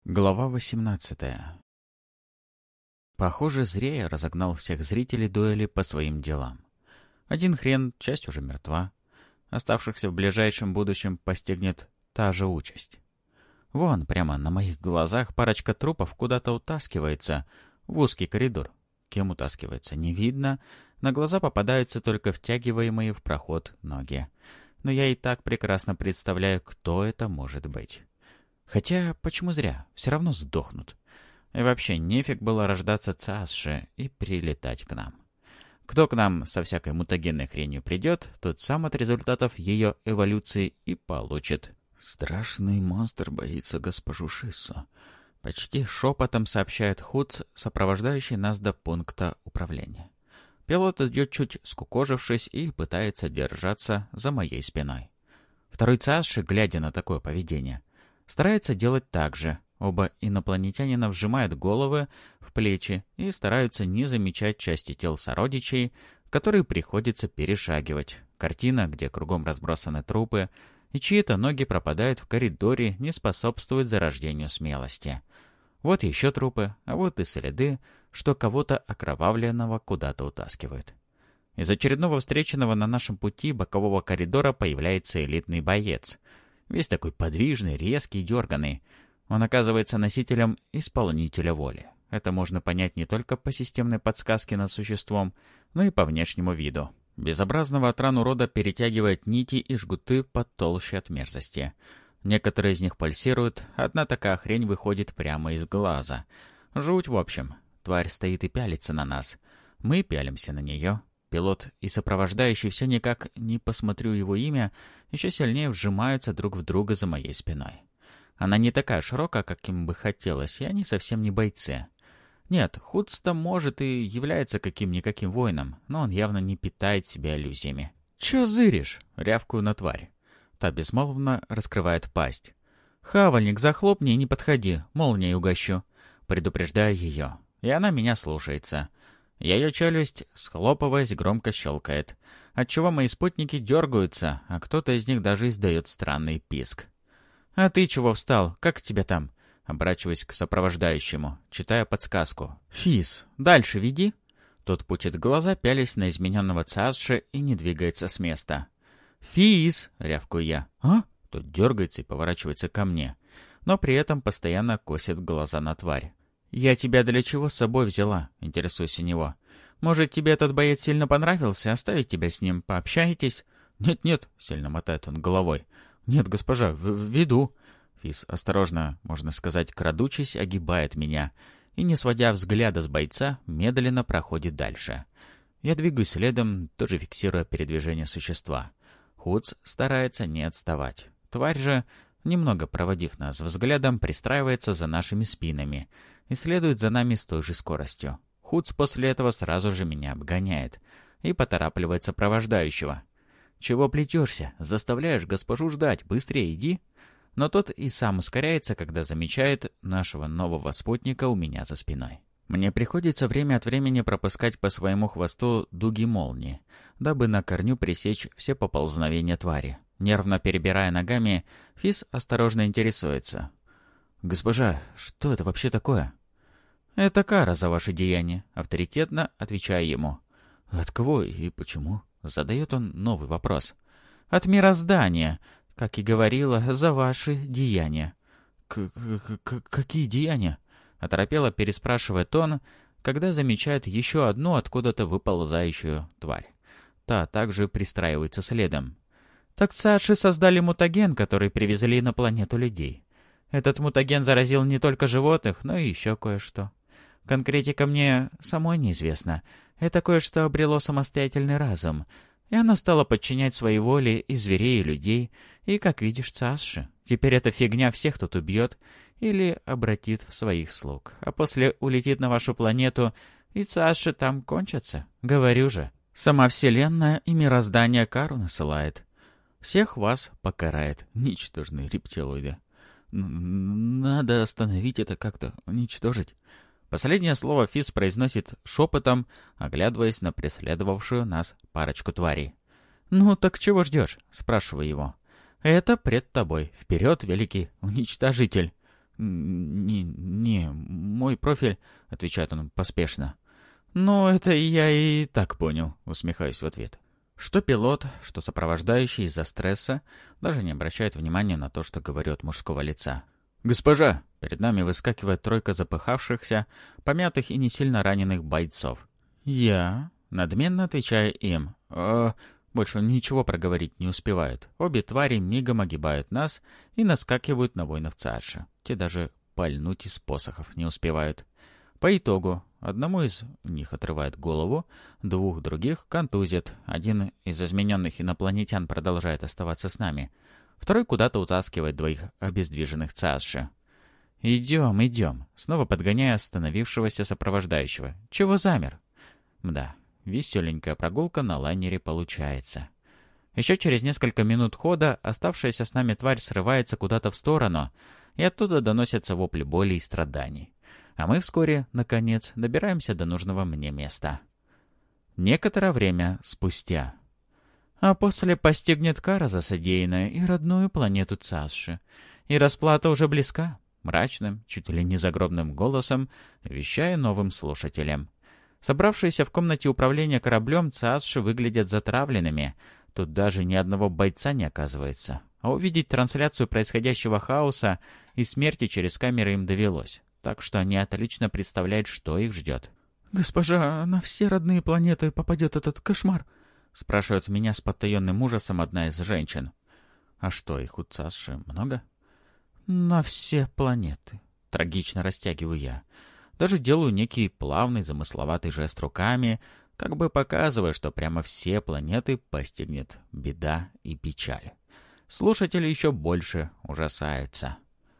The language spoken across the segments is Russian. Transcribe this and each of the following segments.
Глава 18. Похоже, зря я разогнал всех зрителей дуэли по своим делам. Один хрен, часть уже мертва. Оставшихся в ближайшем будущем постигнет та же участь. Вон, прямо на моих глазах парочка трупов куда-то утаскивается в узкий коридор. Кем утаскивается, не видно. На глаза попадаются только втягиваемые в проход ноги. Но я и так прекрасно представляю, кто это может быть. Хотя, почему зря? Все равно сдохнут. И вообще, нефиг было рождаться Цаасше и прилетать к нам. Кто к нам со всякой мутагенной хренью придет, тот сам от результатов ее эволюции и получит. Страшный монстр боится госпожу Шиссу. Почти шепотом сообщает Хуц, сопровождающий нас до пункта управления. Пилот идет чуть скукожившись и пытается держаться за моей спиной. Второй Цаасше, глядя на такое поведение, старается делать так же. Оба инопланетянина вжимают головы в плечи и стараются не замечать части тел сородичей, которые приходится перешагивать. Картина, где кругом разбросаны трупы, и чьи-то ноги пропадают в коридоре, не способствует зарождению смелости. Вот еще трупы, а вот и следы, что кого-то окровавленного куда-то утаскивают. Из очередного встреченного на нашем пути бокового коридора появляется элитный боец. Весь такой подвижный, резкий, дерганый. Он оказывается носителем исполнителя воли. Это можно понять не только по системной подсказке над существом, но и по внешнему виду. Безобразного от ран урода перетягивает нити и жгуты потолще от мерзости. Некоторые из них пульсируют, одна такая хрень выходит прямо из глаза. Жуть, в общем. Тварь стоит и пялится на нас. Мы пялимся на нее. Пилот и сопровождающий все никак не посмотрю его имя, еще сильнее вжимаются друг в друга за моей спиной. Она не такая широкая, как им бы хотелось, и они совсем не бойцы. Нет, Хуц-то может и является каким-никаким воином, но он явно не питает себя иллюзиями. «Чё зыришь?» — рявкую на тварь. Та безмолвно раскрывает пасть. «Хавальник, захлопни и не подходи, молнией угощу». Предупреждаю ее, и она меня слушается. Ее челюсть, схлопываясь, громко щелкает, отчего мои спутники дергаются, а кто-то из них даже издает странный писк. «А ты чего встал? Как тебя там?» Оборачиваясь к сопровождающему, читая подсказку. «Физ, дальше веди». Тот пучит глаза, пялясь на измененного Цаасше и не двигается с места. «Физ!» — рявкую я. «А?» Тот дергается и поворачивается ко мне, но при этом постоянно косит глаза на тварь. «Я тебя для чего с собой взяла?» — интересуюсь у него. «Может, тебе этот боец сильно понравился? Оставить тебя с ним, пообщаетесь?» «Нет-нет», — сильно мотает он головой. «Нет, госпожа, веду». Физ осторожно, можно сказать, крадучись, огибает меня и, не сводя взгляда с бойца, медленно проходит дальше. Я двигаюсь следом, тоже фиксируя передвижение существа. Хуц старается не отставать. Тварь же, немного проводив нас взглядом, пристраивается за нашими спинами и следует за нами с той же скоростью. Хуц после этого сразу же меня обгоняет и поторапливает сопровождающего. «Чего плетешься? Заставляешь госпожу ждать. Быстрее иди!» Но тот и сам ускоряется, когда замечает нашего нового спутника у меня за спиной. Мне приходится время от времени пропускать по своему хвосту дуги молнии, дабы на корню пресечь все поползновения твари. Нервно перебирая ногами, Физ осторожно интересуется. «Госпожа, что это вообще такое?» «Это кара за ваши деяния», — авторитетно отвечаю ему. «От кого и почему?» — задает он новый вопрос. «От мироздания, как и говорила, за ваши деяния». «Какие деяния?» — оторопело переспрашивает он, когда замечает еще одну откуда-то выползающую тварь. Та также пристраивается следом. «Так Цааши создали мутаген, который привезли на планету людей. Этот мутаген заразил не только животных, но и еще кое-что. Конкретика мне самой неизвестна. Это кое-что обрело самостоятельный разум, и оно стало подчинять своей воле и зверей, и людей, и, как видишь, Цааши. Теперь эта фигня всех тут убьет или обратит в своих слуг, а после улетит на вашу планету, и Цааши там кончатся. Говорю же, сама Вселенная и мироздание кару насылает. Всех вас покарает, ничтожные рептилоиды. Надо остановить это как-то, уничтожить». Последнее слово Физ произносит шепотом, оглядываясь на преследовавшую нас парочку тварей. «Ну так чего ждешь?» — спрашиваю его. «Это пред тобой. Вперед, великий уничтожитель!» Не, мой профиль», — отвечает он поспешно. «Ну, это я и так понял», — усмехаюсь в ответ. Что пилот, что сопровождающий из-за стресса даже не обращает внимания на то, что говорю от мужского лица. «Госпожа!» — перед нами выскакивает тройка запыхавшихся, помятых и не сильно раненых бойцов. «Я?» — надменно отвечаю им. Больше ничего проговорить не успевают. Обе твари мигом огибают нас и наскакивают на воинов Цааши. Те даже пальнуть из посохов не успевают. По итогу, одному из них отрывает голову, двух других контузит. Один из измененных инопланетян продолжает оставаться с нами. Второй куда-то утаскивает двоих обездвиженных Цааши. «Идем, идем», снова подгоняя остановившегося сопровождающего. «Чего замер?» Да, веселенькая прогулка на лайнере получается. Еще через несколько минут хода оставшаяся с нами тварь срывается куда-то в сторону, и оттуда доносятся вопли боли и страданий. А мы вскоре, наконец, добираемся до нужного мне места. Некоторое время спустя. А после постигнет кара за содеянное и родную планету Цааши. И расплата уже близка, мрачным, чуть ли не загробным голосом, вещая новым слушателям. Собравшиеся в комнате управления кораблем Цааши выглядят затравленными. Тут даже ни одного бойца не оказывается. А увидеть трансляцию происходящего хаоса и смерти через камеры им довелось. Так что они отлично представляют, что их ждет. «Госпожа, на все родные планеты попадет этот кошмар?» Спрашивает меня с потаенным ужасом одна из женщин. «А что, их у Цааши много?» «На все планеты», — трагично растягиваю я. Даже делаю некий плавный замысловатый жест руками, как бы показывая, что прямо все планеты постигнет беда и печаль. Слушатели еще больше ужасаются.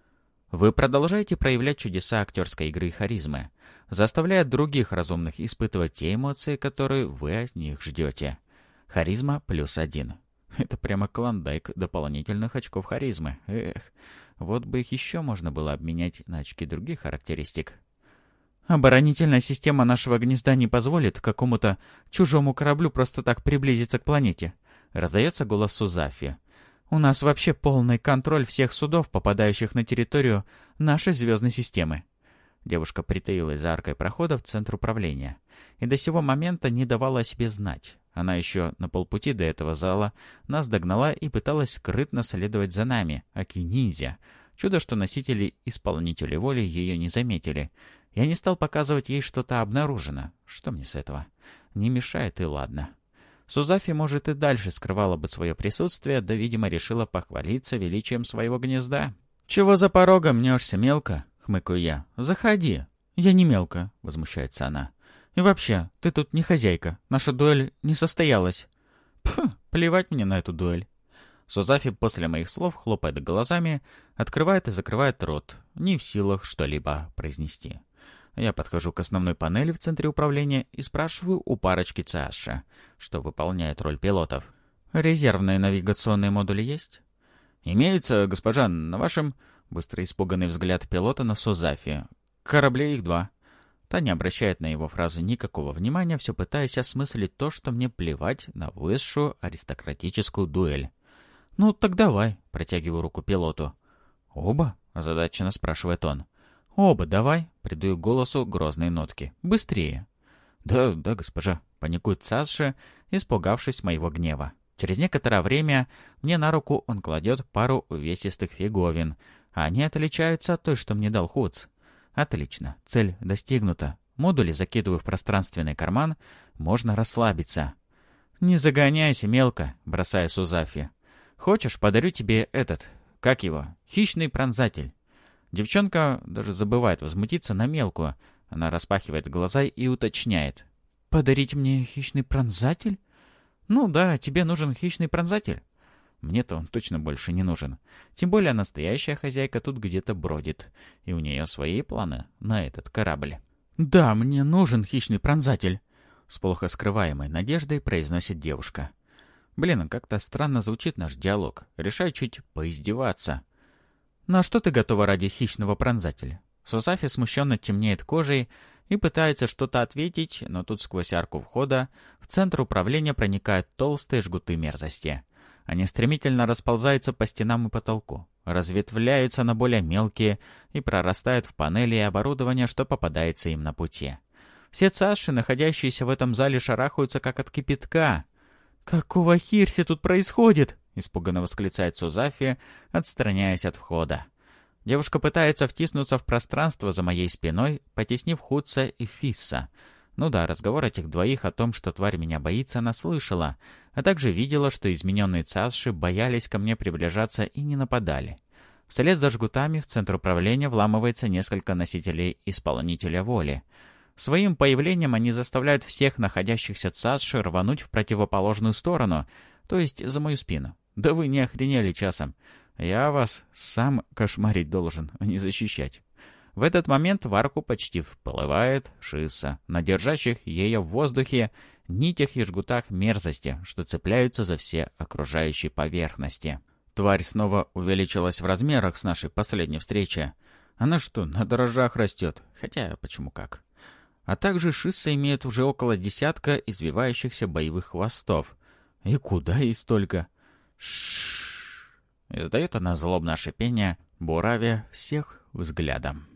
Вы продолжаете проявлять чудеса актерской игры и харизмы, заставляя других разумных испытывать те эмоции, которые вы от них ждете. Харизма +1. Это прямо клондайк дополнительных очков харизмы. Эх, вот бы их еще можно было обменять на очки других характеристик. Оборонительная система нашего гнезда не позволит какому-то чужому кораблю просто так приблизиться к планете. Раздается голос Сузафи. У нас вообще полный контроль всех судов, попадающих на территорию нашей звездной системы. Девушка притаилась за аркой прохода в центр управления и до сего момента не давала о себе знать. Она еще на полпути до этого зала нас догнала и пыталась скрытно следовать за нами, аки-ниндзя. Чудо, что носители-исполнители воли ее не заметили. Я не стал показывать ей, что-то обнаружено. Что мне с этого? Не мешает и ладно. Сузафи, может, и дальше скрывала бы свое присутствие, да, видимо, решила похвалиться величием своего гнезда. «Чего за порогом мнешься, мелко?» — хмыкаю я. «Заходи». «Я не мелко», — возмущается она. «И вообще, ты тут не хозяйка. Наша дуэль не состоялась». «Пф, плевать мне на эту дуэль». Сузафи после моих слов хлопает глазами, открывает и закрывает рот, не в силах что-либо произнести. Я подхожу к основной панели в центре управления и спрашиваю у парочки Цааши, что выполняет роль пилотов. «Резервные навигационные модули есть?» «Имеются, госпожа, на вашем...» Быстрый испуганный взгляд пилота на Сузафи. «Кораблей их 2». Та не обращает на его фразу никакого внимания, все пытаясь осмыслить то, что мне плевать на высшую аристократическую дуэль. «Ну, так давай», — протягиваю руку пилоту. «Оба?» — озадаченно спрашивает он. «Оба давай», — придаю голосу грозные нотки. «Быстрее». «Да, госпожа», — паникует Цааши, испугавшись моего гнева. Через некоторое время мне на руку он кладет пару увесистых фиговин, а они отличаются от той, что мне дал Хуц. Отлично, цель достигнута. Модули закидываю в пространственный карман, можно расслабиться. «Не загоняйся, мелко», — бросая Сузафи. «Хочешь, подарю тебе этот, как его, хищный пронзатель». Девчонка даже забывает возмутиться на мелкую. Она распахивает глаза и уточняет. «Подарить мне хищный пронзатель?» «Ну да, тебе нужен хищный пронзатель». Мне-то он точно больше не нужен. Тем более настоящая хозяйка тут где-то бродит. И у нее свои планы на этот корабль. «Да, мне нужен хищный пронзатель», — с плохо скрываемой надеждой произносит девушка. Блин, как-то странно звучит наш диалог. Решаю чуть поиздеваться. «На что ты готова ради хищного пронзателя?» Сузафи смущенно темнеет кожей и пытается что-то ответить, но тут сквозь арку входа в центр управления проникают толстые жгуты мерзости. Они стремительно расползаются по стенам и потолку. разветвляются на более мелкие и прорастают в панели и оборудование, что попадается им на пути. Все цаши, находящиеся в этом зале, шарахаются, как от кипятка. «Какого хирси тут происходит?» — испуганно восклицает Сузафи, отстраняясь от входа. Девушка пытается втиснуться в пространство за моей спиной, потеснив Хутса и Фисса. Ну да, разговор этих двоих о том, что тварь меня боится, она слышала, а также видела, что измененные цаши боялись ко мне приближаться и не нападали. Вслед за жгутами в центр управления вламывается несколько носителей исполнителя воли. Своим появлением они заставляют всех находящихся цаши рвануть в противоположную сторону, то есть за мою спину. Да вы не охренели часом. Я вас сам кошмарить должен, а не защищать. В этот момент в арку почти вплывает Шисса, на держащих ее в воздухе нитях и жгутах мерзости, что цепляются за все окружающие поверхности. Тварь снова увеличилась в размерах с нашей последней встречи. Она что, на дрожжах растет? Хотя, почему как? А также Шисса имеет уже около десятка извивающихся боевых хвостов. И куда ей столько? Шшш! Издает она злобное шипение, буравя всех взглядом.